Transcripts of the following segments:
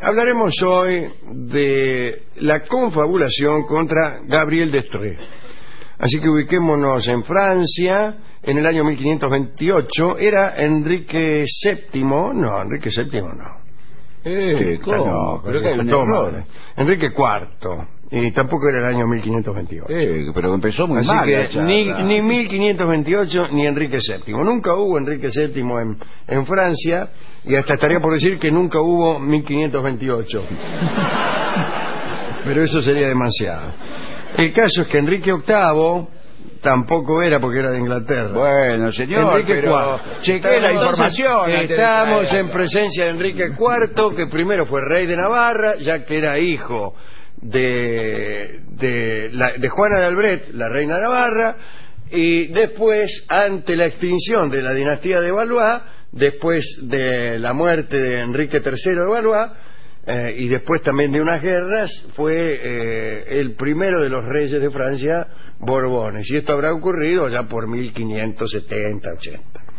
Hablaremos hoy de la confabulación contra Gabriel d'Estrées. Así que ubiquémonos en Francia, en el año 1528. Era Enrique VII, no, Enrique VII no. ¿Cómo? No, Creo que hay un error. Enrique IV, y tampoco era el año 1528. Pero empezó muy Así mal. que ni 1528 ni Enrique VII. Nunca hubo Enrique VII en Francia, y hasta estaría por decir que nunca hubo 1528. Pero eso sería demasiado. El caso es que Enrique VIII tampoco era, porque era de Inglaterra. Bueno, señor, Enrique pero IV. chequee la información. Estamos en presencia de Enrique IV, que primero fue rey de Navarra, ya que era hijo de Juana de Albret, la reina de Navarra, y después, ante la extinción de la dinastía de Valois, después de la muerte de Enrique III de Valois, y después también de unas guerras, fue el primero de los reyes de Francia, Borbones, y esto habrá ocurrido ya por 1570-80.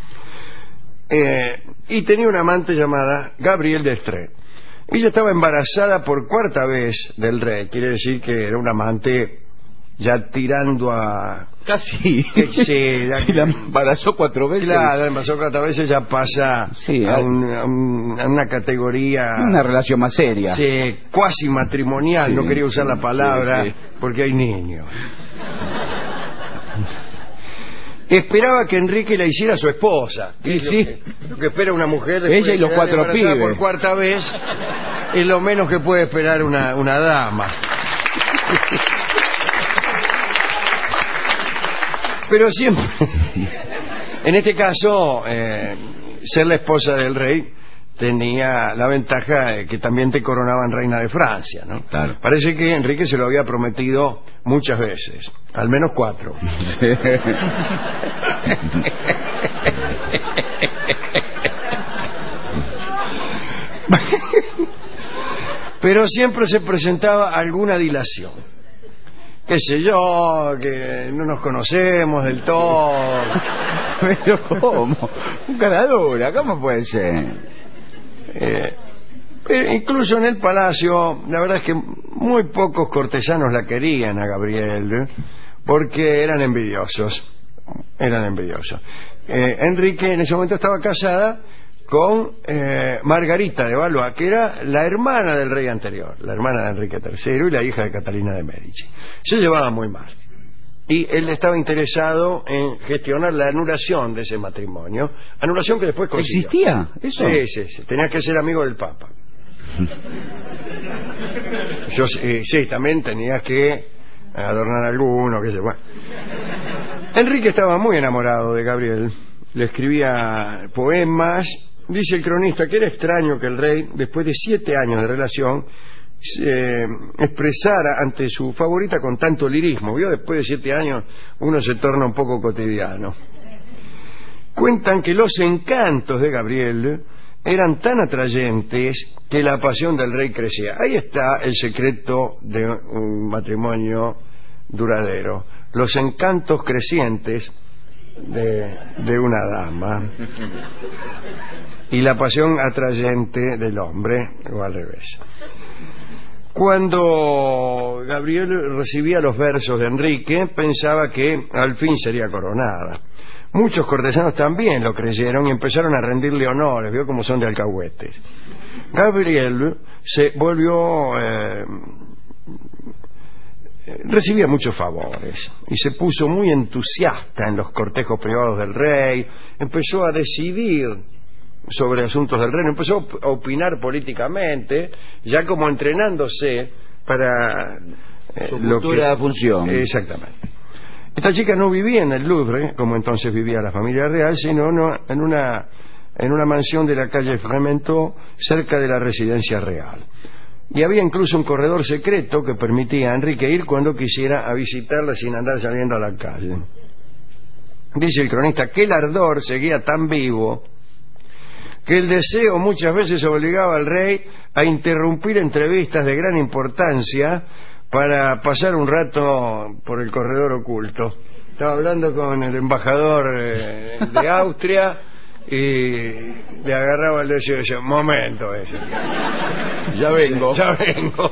Y tenía una amante llamada Gabriel d'Estrées. Ella estaba embarazada por cuarta vez del rey, quiere decir que era una amante ya tirando a... Casi. Sí, si la embarazó 4 veces. Claro, la embarazó 4 veces, ya pasa a una categoría... Una relación más seria. Sí, cuasi matrimonial, no quería usar la palabra, porque hay niños. Esperaba que Enrique la hiciera su esposa. Lo que espera una mujer ella y los 4 pibes por cuarta vez es lo menos que puede esperar una dama. Pero siempre, en este caso, ser la esposa del rey tenía la ventaja de que también te coronaban reina de Francia, ¿no? Claro. Parece que Enrique se lo había prometido muchas veces, al menos 4. Pero siempre se presentaba alguna dilación. Qué sé yo, que no nos conocemos del todo. Pero ¿cómo? Un caradura, ¿cómo puede ser? Incluso en el palacio, la verdad es que muy pocos cortesanos la querían a Gabriel, porque eran envidiosos. Enrique en ese momento estaba casada con Margarita de Valois, que era la hermana del rey anterior, la hermana de Enrique III y la hija de Catalina de Medici. Se llevaban muy mal, y él estaba interesado en gestionar la anulación de ese matrimonio, anulación que después consiguió. ¿Existía eso? Sí, tenías que ser amigo del Papa. Sí, también tenías que adornar alguno, qué sé, bueno. Enrique estaba muy enamorado de Gabriel, le escribía poemas. Dice el cronista que era extraño que el rey, después de 7 años de relación, se expresara ante su favorita con tanto lirismo. ¿Vio? Después de 7 años uno se torna un poco cotidiano. Cuentan que los encantos de Gabriel eran tan atrayentes que la pasión del rey crecía. Ahí está el secreto de un matrimonio duradero: los encantos crecientes de una dama y la pasión atrayente del hombre, o al revés. Cuando Gabriel recibía los versos de Enrique, pensaba que al fin sería coronada. Muchos cortesanos también lo creyeron y empezaron a rendirle honores. Vio cómo son de alcahuetes. Gabriel se volvió... recibía muchos favores y se puso muy entusiasta en los cortejos privados del rey. Empezó a decidir sobre asuntos del reino, empezó a opinar políticamente, ya como entrenándose para su futura función. Exactamente. Esta chica no vivía en el Louvre, como entonces vivía la familia real, sino en una mansión de la calle Frementeau, cerca de la residencia real. Y había incluso un corredor secreto que permitía a Enrique ir cuando quisiera a visitarla sin andar saliendo a la calle. Dice el cronista que el ardor seguía tan vivo que el deseo muchas veces obligaba al rey a interrumpir entrevistas de gran importancia para pasar un rato por el corredor oculto. Estaba hablando con el embajador de Austria y le agarraba el deseo y decía, momento ese. Ya vengo. Ya vengo.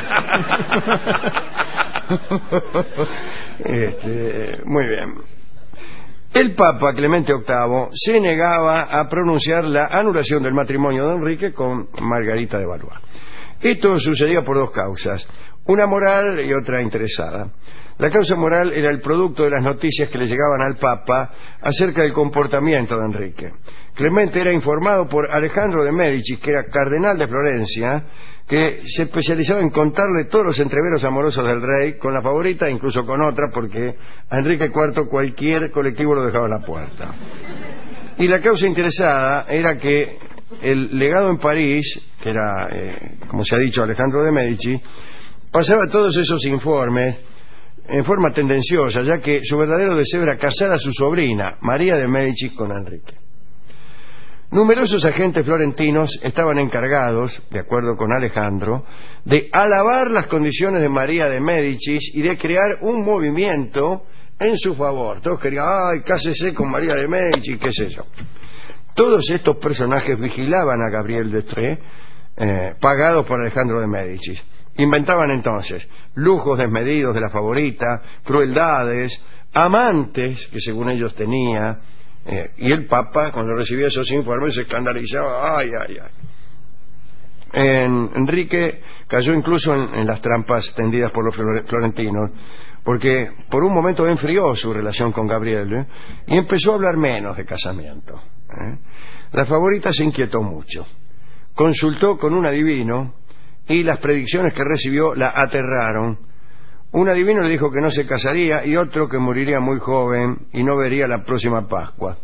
Muy bien. El Papa Clemente VIII se negaba a pronunciar la anulación del matrimonio de Enrique con Margarita de Valois. Esto sucedía por dos causas, una moral y otra interesada. La causa moral era el producto de las noticias que le llegaban al Papa acerca del comportamiento de Enrique. Clemente era informado por Alejandro de Médicis, que era cardenal de Florencia, que se especializaba en contarle todos los entreveros amorosos del rey, con la favorita e incluso con otra, porque a Enrique IV cualquier colectivo lo dejaba en la puerta. Y la causa interesada era que el legado en París, que era, como se ha dicho, Alejandro de Médicis, pasaba todos esos informes en forma tendenciosa, ya que su verdadero deseo era casar a su sobrina, María de Médicis, con Enrique. Numerosos agentes florentinos estaban encargados, de acuerdo con Alejandro, de alabar las condiciones de María de Médicis y de crear un movimiento en su favor. Todos querían, ay, cásese con María de Médicis, qué sé yo. Todos estos personajes vigilaban a Gabriel d'Estrées, pagados por Alejandro de Médicis. Inventaban entonces lujos desmedidos de la favorita, crueldades, amantes que según ellos tenía, y el Papa, cuando recibía esos informes, se escandalizaba. Ay, ay, ay. Enrique cayó incluso en las trampas tendidas por los florentinos, porque por un momento enfrió su relación con Gabriel, y empezó a hablar menos de casamiento. La favorita se inquietó mucho. Consultó con un adivino y las predicciones que recibió la aterraron. Un adivino le dijo que no se casaría y otro que moriría muy joven y no vería la próxima Pascua.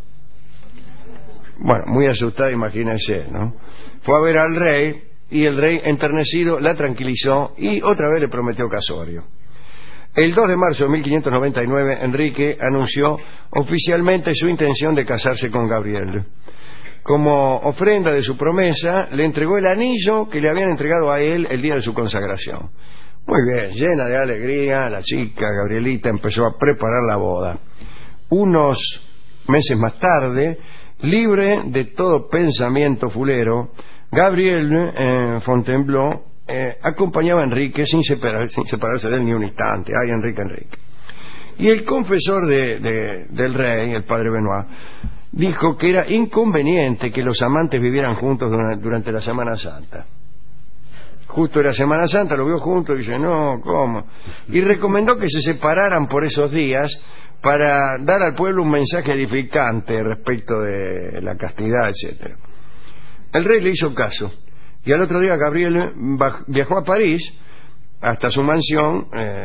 Bueno, muy asustada, imagínense, ¿no? Fue a ver al rey y el rey, enternecido, la tranquilizó y otra vez le prometió casorio. El 2 de marzo de 1599, Enrique anunció oficialmente su intención de casarse con Gabriel. Como ofrenda de su promesa, le entregó el anillo que le habían entregado a él el día de su consagración. Muy bien, llena de alegría, la chica Gabrielita empezó a preparar la boda. Unos meses más tarde, libre de todo pensamiento fulero, Gabriel Fontainebleau acompañaba a Enrique sin separarse de él ni un instante. ¡Ay, Enrique, Enrique! Y el confesor del rey, el padre Benoit, dijo que era inconveniente que los amantes vivieran juntos durante la Semana Santa. Justo era Semana Santa, lo vio juntos y dice, no, ¿cómo? Y recomendó que se separaran por esos días para dar al pueblo un mensaje edificante respecto de la castidad, etcétera. El rey le hizo caso y al otro día Gabriel viajó a París hasta su mansión,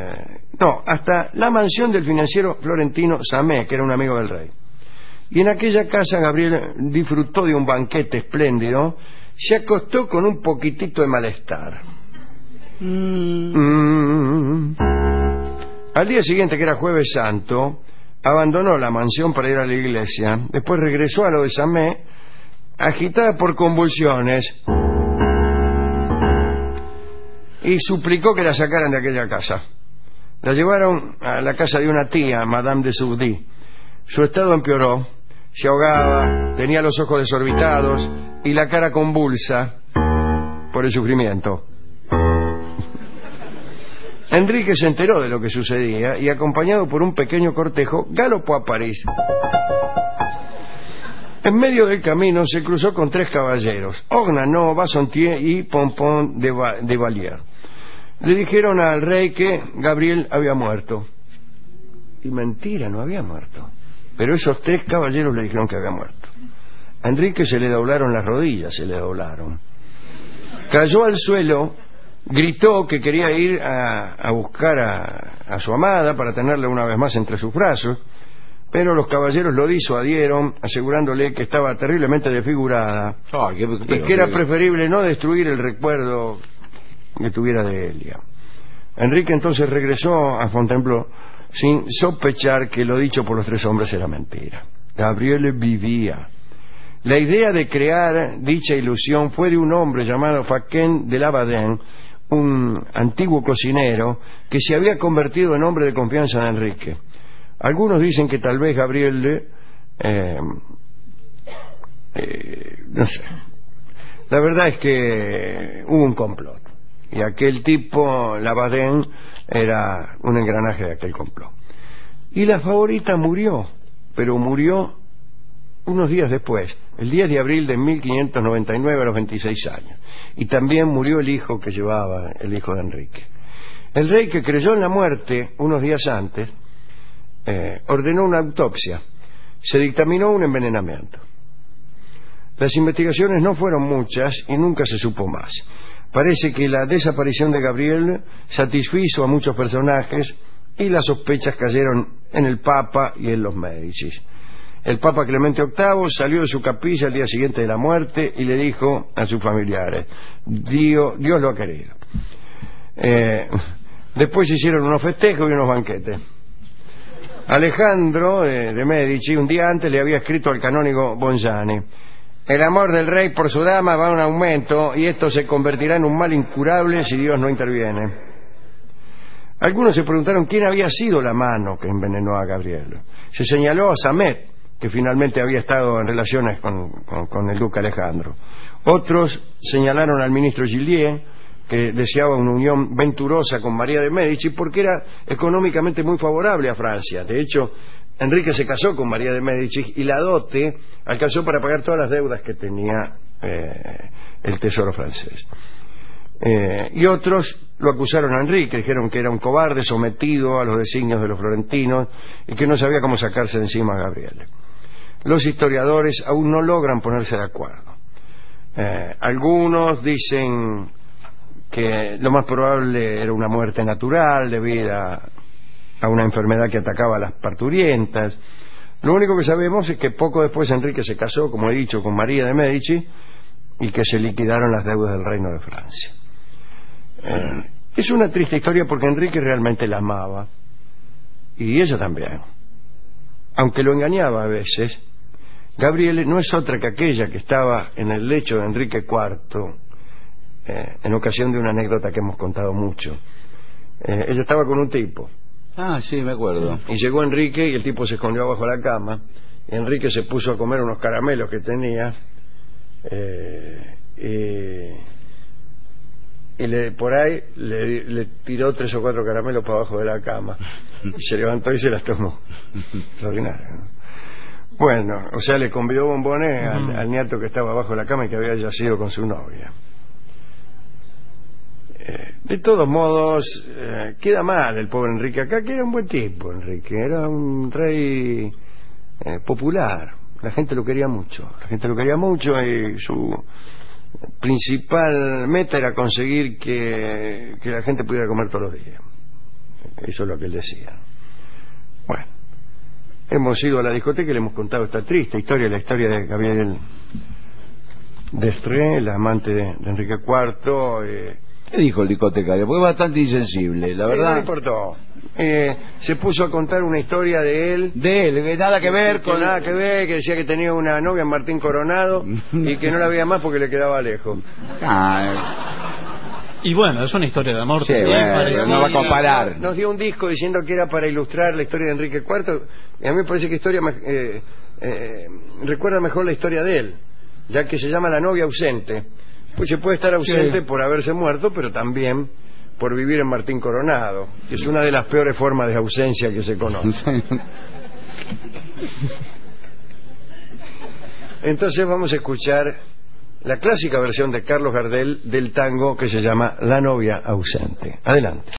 hasta la mansión del financiero florentino Samé, que era un amigo del rey. Y en aquella casa Gabriel disfrutó de un banquete espléndido, se acostó con un poquitito de malestar. Al día siguiente, que era Jueves Santo, abandonó la mansión para ir a la iglesia. Después regresó a lo de Samé, agitada por convulsiones, y suplicó que la sacaran de aquella casa. La llevaron a la casa de una tía, Madame de Sourdis. Su estado empeoró, se ahogaba, tenía los ojos desorbitados y la cara convulsa por el sufrimiento. Enrique se enteró de lo que sucedía y, acompañado por un pequeño cortejo, galopó a París. En medio del camino se cruzó con 3 caballeros, Ornano, Bassompierre y Pompon de Valier. Le dijeron al rey que Gabriel había muerto. Y mentira, no había muerto. Pero esos 3 caballeros le dijeron que había muerto. A Enrique se le doblaron las rodillas, Cayó al suelo, gritó que quería ir a buscar a su amada para tenerla una vez más entre sus brazos, pero los caballeros lo disuadieron, asegurándole que estaba terriblemente desfigurada y que era preferible no destruir el recuerdo que tuviera de Elia. Enrique entonces regresó a Fontainebleau sin sospechar que lo dicho por los 3 hombres era mentira. Gabriel vivía. La idea de crear dicha ilusión fue de un hombre llamado Faquin de Lavardin, un antiguo cocinero que se había convertido en hombre de confianza de Enrique. Algunos dicen que tal vez Gabriel no sé. La verdad es que hubo un complot. Y aquel tipo, Labadén, era un engranaje de aquel complot. Y la favorita murió, pero murió unos días después, el 10 de abril de 1599 a los 26 años. Y también murió el hijo que llevaba, el hijo de Enrique. El rey, que creyó en la muerte unos días antes, ordenó una autopsia. Se dictaminó un envenenamiento. Las investigaciones no fueron muchas y nunca se supo más. Parece que la desaparición de Gabriel satisfizo a muchos personajes y las sospechas cayeron en el Papa y en los Médicis. El Papa Clemente VIII salió de su capilla al día siguiente de la muerte y le dijo a sus familiares: Dios lo ha querido. Después se hicieron unos festejos y unos banquetes. Alejandro de Medici un día antes le había escrito al canónigo Bongiani: el amor del rey por su dama va en aumento y esto se convertirá en un mal incurable si Dios no interviene. Algunos se preguntaron quién había sido la mano que envenenó a Gabriel. Se señaló a Samet, que finalmente había estado en relaciones con el duque Alejandro. Otros señalaron al ministro Gillier, que deseaba una unión venturosa con María de Medici porque era económicamente muy favorable a Francia. De hecho, Enrique se casó con María de Medici y la dote alcanzó para pagar todas las deudas que tenía el tesoro francés. Y otros lo acusaron a Enrique, dijeron que era un cobarde sometido a los designios de los florentinos y que no sabía cómo sacarse de encima a Gabriel. Los historiadores aún no logran ponerse de acuerdo. Algunos dicen que lo más probable era una muerte natural debida a una enfermedad que atacaba a las parturientas. Lo único que sabemos es que poco después Enrique se casó, como he dicho, con María de Medici y que se liquidaron las deudas del reino de Francia. Es una triste historia porque Enrique realmente la amaba y ella también, aunque lo engañaba a veces. Gabriele no es otra que aquella que estaba en el lecho de Enrique IV en ocasión de una anécdota que hemos contado mucho. Ella estaba con un tipo. Ah, sí, me acuerdo. Y llegó Enrique y el tipo se escondió abajo de la cama. Y Enrique se puso a comer unos caramelos que tenía y por ahí le tiró 3 o 4 caramelos para abajo de la cama. Y se levantó y se las tomó. Extraordinario, ¿no? Bueno, o sea, le convidó bombones al nieto que estaba abajo de la cama y que había yacido con su novia. De todos modos, queda mal el pobre Enrique acá, que era un buen tipo. Enrique era un rey popular. La gente lo quería mucho. La gente lo quería mucho y su principal meta era conseguir que la gente pudiera comer todos los días. Eso es lo que él decía. Bueno, hemos ido a la discoteca y le hemos contado esta triste historia, la historia de Gabriel d'Estrées, el amante de Enrique IV. ¿Qué dijo el discotecario? Porque es bastante insensible, la verdad. No le importó. Se puso a contar una historia de él. De él, que nada que ver con... nada que ver, que decía que tenía una novia en Martín Coronado y que no la veía más porque le quedaba lejos. Y bueno, es una historia de amor. Sí, bueno, no va a comparar. Nos dio un disco diciendo que era para ilustrar la historia de Enrique IV. Y a mí me parece que historia recuerda mejor la historia de él, ya que se llama La novia ausente. Pues se puede estar ausente por haberse muerto, pero también por vivir en Martín Coronado, que es una de las peores formas de ausencia que se conoce. Entonces vamos a escuchar la clásica versión de Carlos Gardel del tango que se llama La novia ausente. Adelante.